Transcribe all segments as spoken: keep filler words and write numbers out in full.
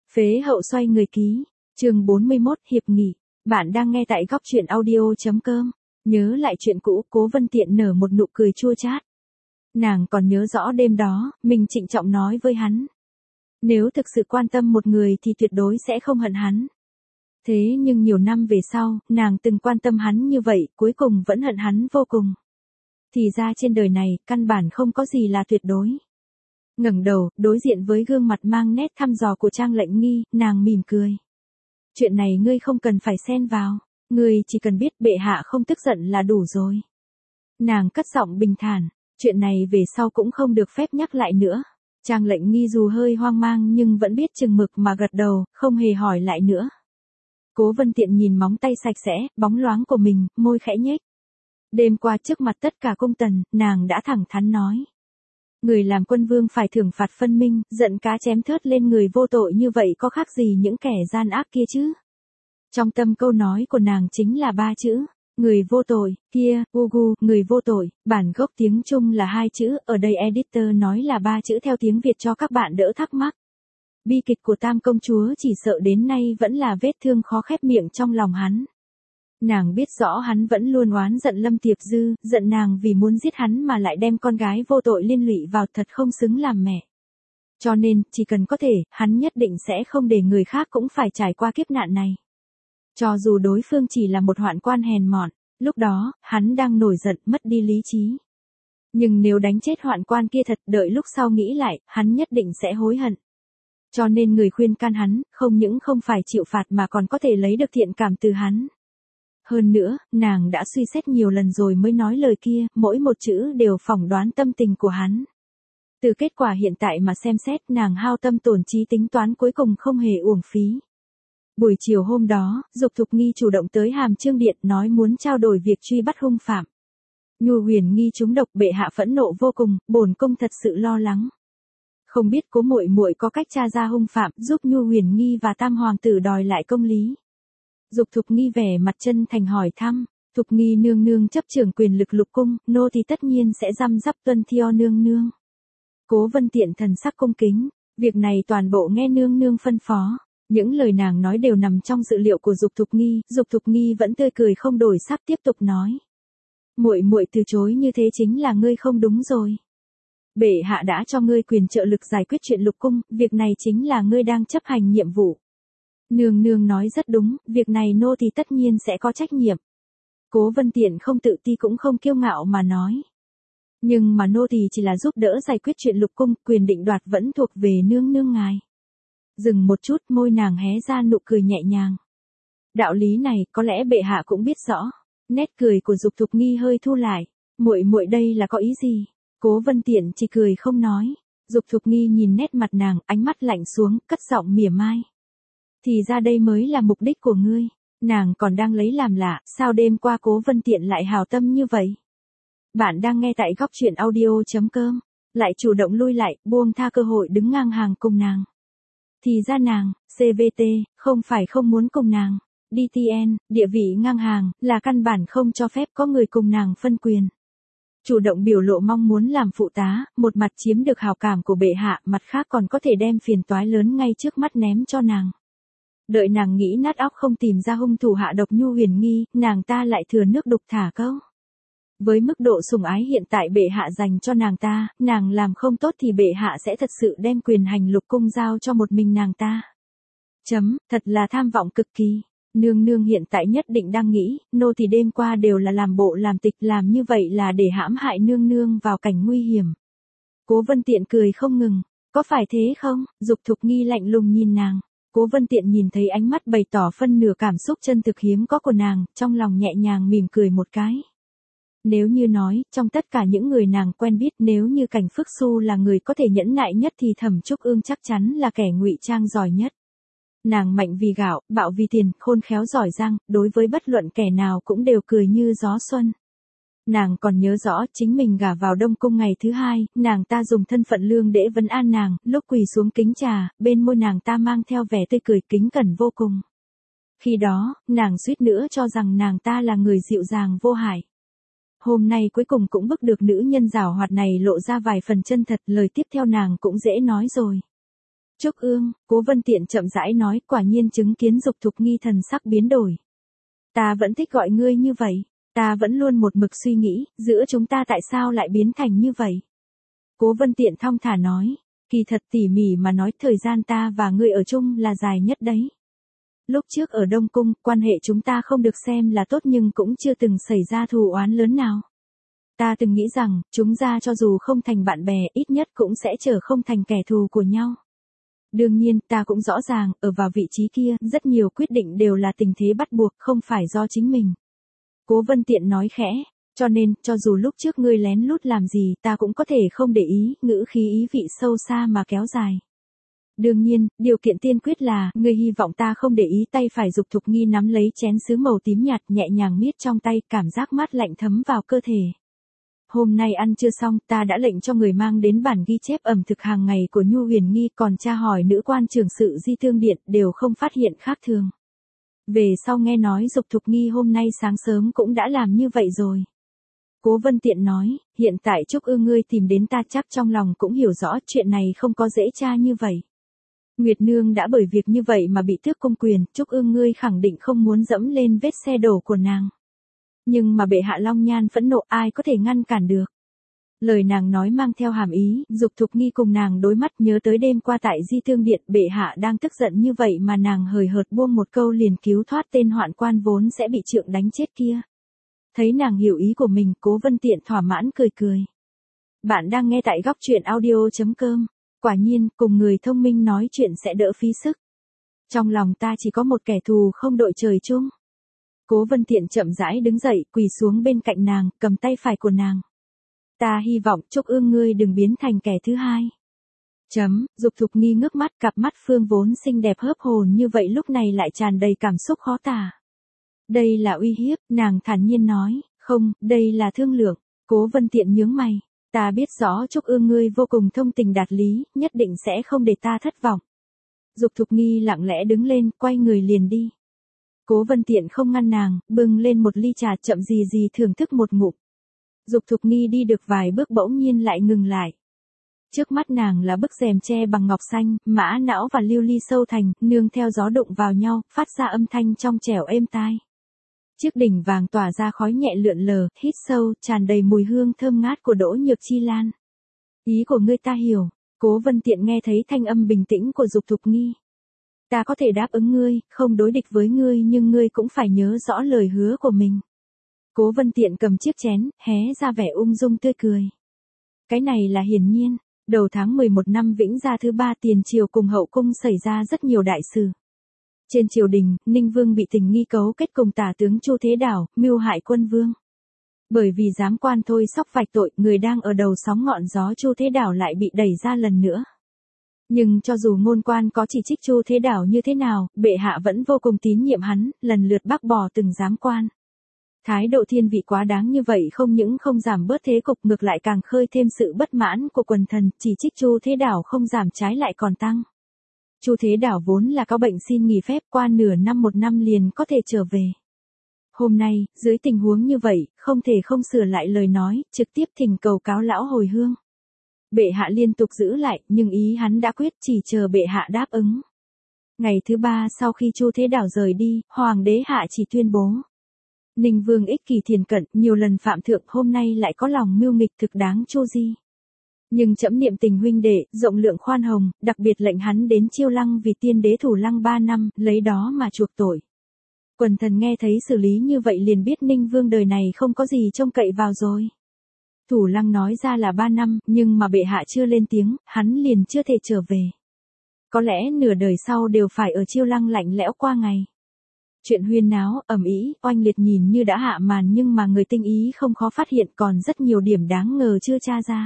Phế hậu xoay người ký, chương bốn mươi mốt hiệp nghị, bạn đang nghe tại góc truyện audio.com, nhớ lại chuyện cũ, Cố Vân Tiện nở một nụ cười chua chát. Nàng còn nhớ rõ đêm đó, mình trịnh trọng nói với hắn. Nếu thực sự quan tâm một người thì tuyệt đối sẽ không hận hắn. Thế nhưng nhiều năm về sau, nàng từng quan tâm hắn như vậy, cuối cùng vẫn hận hắn vô cùng. Thì ra trên đời này, căn bản không có gì là tuyệt đối. Ngẩng đầu, đối diện với gương mặt mang nét thăm dò của Trang Lệnh Nghi, nàng mỉm cười. Chuyện này ngươi không cần phải xen vào, ngươi chỉ cần biết bệ hạ không tức giận là đủ rồi. Nàng cất giọng bình thản, chuyện này về sau cũng không được phép nhắc lại nữa. Trang Lệnh Nghi dù hơi hoang mang nhưng vẫn biết chừng mực mà gật đầu, không hề hỏi lại nữa. Cố Vân Tiện nhìn móng tay sạch sẽ, bóng loáng của mình, môi khẽ nhếch. Đêm qua trước mặt tất cả công tần, nàng đã thẳng thắn nói. Người làm quân vương phải thưởng phạt phân minh, giận cá chém thớt lên người vô tội như vậy có khác gì những kẻ gian ác kia chứ. Trong tâm câu nói của nàng chính là ba chữ, người vô tội, kia, ugu, người vô tội, bản gốc tiếng Trung là hai chữ, ở đây editor nói là ba chữ theo tiếng Việt cho các bạn đỡ thắc mắc. Bi kịch của Tam công chúa chỉ sợ đến nay vẫn là vết thương khó khép miệng trong lòng hắn. Nàng biết rõ hắn vẫn luôn oán giận Lâm Tiệp Dư, giận nàng vì muốn giết hắn mà lại đem con gái vô tội liên lụy vào, thật không xứng làm mẹ. Cho nên, chỉ cần có thể, hắn nhất định sẽ không để người khác cũng phải trải qua kiếp nạn này. Cho dù đối phương chỉ là một hoạn quan hèn mọn, lúc đó, hắn đang nổi giận, mất đi lý trí. Nhưng nếu đánh chết hoạn quan kia thật, đợi lúc sau nghĩ lại, hắn nhất định sẽ hối hận. Cho nên người khuyên can hắn, không những không phải chịu phạt mà còn có thể lấy được thiện cảm từ hắn. Hơn nữa, nàng đã suy xét nhiều lần rồi mới nói lời kia, mỗi một chữ đều phỏng đoán tâm tình của hắn. Từ kết quả hiện tại mà xem xét, nàng hao tâm tổn trí tính toán cuối cùng không hề uổng phí. Buổi chiều hôm đó, Dục Thục Nghi chủ động tới Hàm Chương Điện nói muốn trao đổi việc truy bắt hung phạm. Nhu Huyền Nghi trúng độc, bệ hạ phẫn nộ vô cùng, bổn cung thật sự lo lắng. Không biết Cố muội muội có cách tra ra hung phạm, giúp Nhu Huyền Nghi và Tam hoàng tử đòi lại công lý. Dục Thục Nghi vẻ mặt chân thành hỏi thăm, Thục Nghi nương nương chấp trưởng quyền lực lục cung, nô thì tất nhiên sẽ răm rắp tuân theo nương nương. Cố Vân Tiện thần sắc cung kính, việc này toàn bộ nghe nương nương phân phó. Những lời nàng nói đều nằm trong dự liệu của Dục Thục Nghi, Dục Thục Nghi vẫn tươi cười không đổi sắc tiếp tục nói. Muội muội từ chối như thế chính là ngươi không đúng rồi. Bệ hạ đã cho ngươi quyền trợ lực giải quyết chuyện lục cung, việc này chính là ngươi đang chấp hành nhiệm vụ. Nương nương nói rất đúng, việc này nô thì tất nhiên sẽ có trách nhiệm. Cố Vân Tiện không tự ti cũng không kiêu ngạo mà nói. Nhưng mà nô thì chỉ là giúp đỡ giải quyết chuyện lục cung, quyền định đoạt vẫn thuộc về nương nương ngài. Dừng một chút, môi nàng hé ra nụ cười nhẹ nhàng. Đạo lý này có lẽ bệ hạ cũng biết rõ. Nét cười của Dục Thục Nghi hơi thu lại. Muội muội đây là có ý gì? Cố Vân Tiện chỉ cười không nói. Dục Thục Nghi nhìn nét mặt nàng, ánh mắt lạnh xuống, cất giọng mỉa mai. Thì ra đây mới là mục đích của ngươi. Nàng còn đang lấy làm lạ, sao đêm qua Cố Vân Tiện lại hào tâm như vậy? Bạn đang nghe tại góc truyện audio.com, lại chủ động lui lại, buông tha cơ hội đứng ngang hàng cùng nàng. Thì ra nàng, xê vê tê, không phải không muốn cùng nàng. đê tê en, địa vị ngang hàng, là căn bản không cho phép có người cùng nàng phân quyền. Chủ động biểu lộ mong muốn làm phụ tá, một mặt chiếm được hào cảm của bệ hạ, mặt khác còn có thể đem phiền toái lớn ngay trước mắt ném cho nàng. Đợi nàng nghĩ nát óc không tìm ra hung thủ hạ độc Nhu Huyền Nghi, nàng ta lại thừa nước đục thả câu. Với mức độ sủng ái hiện tại bệ hạ dành cho nàng ta, nàng làm không tốt thì bệ hạ sẽ thật sự đem quyền hành lục cung giao cho một mình nàng ta. Chấm, thật là tham vọng cực kỳ. Nương nương hiện tại nhất định đang nghĩ, nô thì đêm qua đều là làm bộ làm tịch, làm như vậy là để hãm hại nương nương vào cảnh nguy hiểm. Cố Vân Tiện cười không ngừng, có phải thế không? Dục Thục Nghi lạnh lùng nhìn nàng. Cố Vân Tiện nhìn thấy ánh mắt bày tỏ phân nửa cảm xúc chân thực hiếm có của nàng, trong lòng nhẹ nhàng mỉm cười một cái. Nếu như nói, trong tất cả những người nàng quen biết, nếu như Cảnh Phước Xu là người có thể nhẫn nại nhất thì Thẩm Trúc Ương chắc chắn là kẻ ngụy trang giỏi nhất. Nàng mạnh vì gạo, bạo vì tiền, khôn khéo giỏi giang, đối với bất luận kẻ nào cũng đều cười như gió xuân. Nàng còn nhớ rõ, chính mình gả vào Đông Cung ngày thứ hai, nàng ta dùng thân phận lương để vấn an nàng, lúc quỳ xuống kính trà, bên môi nàng ta mang theo vẻ tươi cười kính cẩn vô cùng. Khi đó, nàng suýt nữa cho rằng nàng ta là người dịu dàng vô hại. Hôm nay cuối cùng cũng bức được nữ nhân giảo hoạt này lộ ra vài phần chân thật, lời tiếp theo nàng cũng dễ nói rồi. Trúc Ương, Cố Vân Tiện chậm rãi nói, quả nhiên chứng kiến Dục Thục Nghi thần sắc biến đổi. Ta vẫn thích gọi ngươi như vậy, ta vẫn luôn một mực suy nghĩ, giữa chúng ta tại sao lại biến thành như vậy. Cố Vân Tiện thong thả nói, kỳ thật tỉ mỉ mà nói thời gian ta và ngươi ở chung là dài nhất đấy. Lúc trước ở Đông Cung, quan hệ chúng ta không được xem là tốt nhưng cũng chưa từng xảy ra thù oán lớn nào. Ta từng nghĩ rằng, chúng ta cho dù không thành bạn bè, ít nhất cũng sẽ trở không thành kẻ thù của nhau. Đương nhiên, ta cũng rõ ràng, ở vào vị trí kia, rất nhiều quyết định đều là tình thế bắt buộc, không phải do chính mình. Cố Vân Tiện nói khẽ, cho nên, cho dù lúc trước ngươi lén lút làm gì, ta cũng có thể không để ý, ngữ khí ý vị sâu xa mà kéo dài. Đương nhiên, điều kiện tiên quyết là, ngươi hy vọng ta không để ý. Tay phải Dục Thục Nghi nắm lấy chén sứ màu tím nhạt nhẹ nhàng miết trong tay, cảm giác mát lạnh thấm vào cơ thể. Hôm nay ăn chưa xong, ta đã lệnh cho người mang đến bản ghi chép ẩm thực hàng ngày của Nhu Huyền Nghi, còn tra hỏi nữ quan trưởng sự Di Thương Điện, đều không phát hiện khác thường. Về sau nghe nói Dục Thục Nghi hôm nay sáng sớm cũng đã làm như vậy rồi. Cố Vân Tiện nói, hiện tại Trúc Ương ngươi tìm đến ta chắc trong lòng cũng hiểu rõ chuyện này không có dễ tra như vậy. Nguyệt Nương đã bởi việc như vậy mà bị tước công quyền, Trúc Ương ngươi khẳng định không muốn dẫm lên vết xe đổ của nàng. Nhưng mà bệ hạ Long Nhan phẫn nộ, ai có thể ngăn cản được. Lời nàng nói mang theo hàm ý, Dục Thục Nghi cùng nàng đối mắt nhớ tới đêm qua tại Di Thương Điện, bệ hạ đang tức giận như vậy mà nàng hời hợt buông một câu liền cứu thoát tên hoạn quan vốn sẽ bị trượng đánh chết kia. Thấy nàng hiểu ý của mình, Cố Vân Tiện thỏa mãn cười cười. Bạn đang nghe tại góc truyện audio chấm com. Quả nhiên, cùng người thông minh nói chuyện sẽ đỡ phí sức. Trong lòng ta chỉ có một kẻ thù không đội trời chung. Cố Vân Tiện chậm rãi đứng dậy, quỳ xuống bên cạnh nàng, cầm tay phải của nàng. Ta hy vọng Trúc Ương ngươi đừng biến thành kẻ thứ hai. Chấm, Dục Thục Nghi ngước mắt, cặp mắt phương vốn xinh đẹp hớp hồn như vậy lúc này lại tràn đầy cảm xúc khó tả. Đây là uy hiếp, nàng thản nhiên nói, không, đây là thương lượng. Cố Vân Tiện nhướng mày, ta biết rõ Trúc Ương ngươi vô cùng thông tình đạt lý, nhất định sẽ không để ta thất vọng. Dục Thục Nghi lặng lẽ đứng lên, quay người liền đi. Cố Vân Tiện không ngăn nàng, bưng lên một ly trà chậm gì gì thưởng thức một ngụm. Dục Thục Nghi đi được vài bước bỗng nhiên lại ngừng lại. Trước mắt nàng là bức rèm tre bằng ngọc xanh, mã não và lưu ly sâu thành, nương theo gió đụng vào nhau, phát ra âm thanh trong trẻo êm tai. Chiếc đỉnh vàng tỏa ra khói nhẹ lượn lờ, hít sâu, tràn đầy mùi hương thơm ngát của Đỗ Nhược Chi Lan. Ý của ngươi ta hiểu. Cố Vân Tiện nghe thấy thanh âm bình tĩnh của Dục Thục Nghi. Ta có thể đáp ứng ngươi, không đối địch với ngươi nhưng ngươi cũng phải nhớ rõ lời hứa của mình. Cố Vân Tiện cầm chiếc chén, hé ra vẻ ung dung tươi cười. Cái này là hiển nhiên, đầu tháng mười một năm Vĩnh Gia thứ ba tiền triều cùng hậu cung xảy ra rất nhiều đại sự. Trên triều đình, Ninh Vương bị tình nghi cấu kết cùng tả tướng Chu Thế Đảo, mưu hại quân vương. Bởi vì giám quan thôi sóc vạch tội, người đang ở đầu sóng ngọn gió Chu Thế Đảo lại bị đẩy ra lần nữa. Nhưng cho dù ngôn quan có chỉ trích Chu Thế Đảo như thế nào, bệ hạ vẫn vô cùng tín nhiệm hắn, lần lượt bác bỏ từng giám quan. Thái độ thiên vị quá đáng như vậy không những không giảm bớt thế cục ngược lại càng khơi thêm sự bất mãn của quần thần, chỉ trích Chu Thế Đảo không giảm trái lại còn tăng. Chu Thế Đảo vốn là có bệnh xin nghỉ phép qua nửa năm một năm liền có thể trở về. Hôm nay, dưới tình huống như vậy, không thể không sửa lại lời nói, trực tiếp thỉnh cầu cáo lão hồi hương. Bệ hạ liên tục giữ lại, nhưng ý hắn đã quyết, chỉ chờ bệ hạ đáp ứng. Ngày thứ ba sau khi Chu Thế Đảo rời đi, hoàng đế hạ chỉ tuyên bố. Ninh Vương ích kỷ thiền cận, nhiều lần phạm thượng, hôm nay lại có lòng mưu nghịch thực đáng chu di. Nhưng trẫm niệm tình huynh đệ, rộng lượng khoan hồng, đặc biệt lệnh hắn đến Chiêu Lăng vì tiên đế thủ lăng ba năm, lấy đó mà chuộc tội. Quần thần nghe thấy xử lý như vậy liền biết Ninh Vương đời này không có gì trông cậy vào rồi. Thủ lăng nói ra là ba năm, nhưng mà bệ hạ chưa lên tiếng, hắn liền chưa thể trở về. Có lẽ nửa đời sau đều phải ở Chiêu Lăng lạnh lẽo qua ngày. Chuyện huyên náo, ầm ĩ, oanh liệt nhìn như đã hạ màn nhưng mà người tinh ý không khó phát hiện còn rất nhiều điểm đáng ngờ chưa tra ra.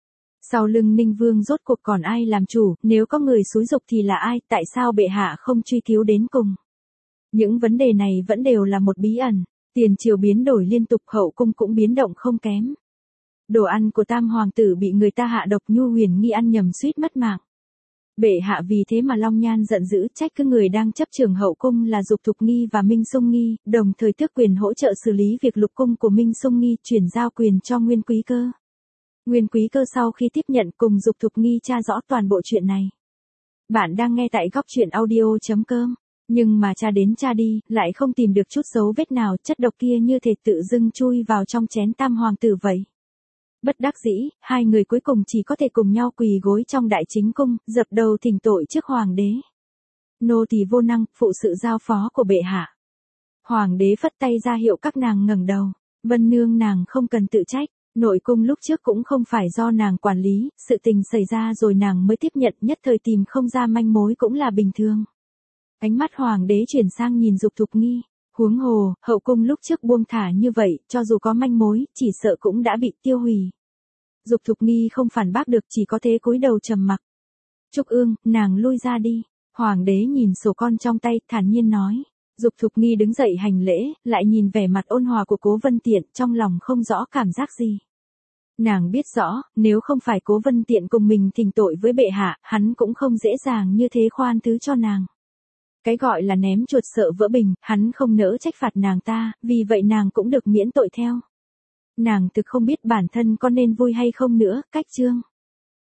Sau lưng Ninh Vương rốt cuộc còn ai làm chủ, nếu có người xúi giục thì là ai, tại sao bệ hạ không truy cứu đến cùng? Những vấn đề này vẫn đều là một bí ẩn, tiền triều biến đổi liên tục, hậu cung cũng biến động không kém. Đồ ăn của tam hoàng tử bị người ta hạ độc, Nhu Huyền Nghi ăn nhầm suýt mất mạng. Bệ hạ vì thế mà Long Nhan giận dữ trách cứ người đang chấp trưởng hậu cung là Dục Thục Nghi và Minh Sung Nghi, đồng thời tước quyền hỗ trợ xử lý việc lục cung của Minh Sung Nghi, chuyển giao quyền cho Nguyên Quý Cơ. Nguyên Quý Cơ sau khi tiếp nhận cùng Dục Thục Nghi tra rõ toàn bộ chuyện này. Bạn đang nghe tại góc chuyện audio chấm com. Nhưng mà tra đến tra đi, lại không tìm được chút dấu vết nào, chất độc kia như thể tự dưng chui vào trong chén tam hoàng tử vậy. Bất đắc dĩ, hai người cuối cùng chỉ có thể cùng nhau quỳ gối trong đại chính cung, dập đầu thỉnh tội trước hoàng đế. Nô tỳ vô năng, phụ sự giao phó của bệ hạ. Hoàng đế phất tay ra hiệu các nàng ngẩng đầu. Vân nương nàng không cần tự trách. Nội cung lúc trước cũng không phải do nàng quản lý, sự tình xảy ra rồi nàng mới tiếp nhận, nhất thời tìm không ra manh mối cũng là bình thường. Ánh mắt hoàng đế chuyển sang nhìn Dục Thục Nghi. Huống hồ, hậu cung lúc trước buông thả như vậy, cho dù có manh mối, chỉ sợ cũng đã bị tiêu hủy. Dục Thục Nghi không phản bác được, chỉ có thế cúi đầu trầm mặc. Trúc Ương, nàng lui ra đi. Hoàng đế nhìn sổ con trong tay, thản nhiên nói. Dục Thục Nghi đứng dậy hành lễ, lại nhìn vẻ mặt ôn hòa của Cố Vân Tiện, trong lòng không rõ cảm giác gì. Nàng biết rõ, nếu không phải Cố Vân Tiện cùng mình thỉnh tội với bệ hạ, hắn cũng không dễ dàng như thế khoan thứ cho nàng. Cái gọi là ném chuột sợ vỡ bình, hắn không nỡ trách phạt nàng ta, vì vậy nàng cũng được miễn tội theo. Nàng thực không biết bản thân có nên vui hay không nữa, cách chương.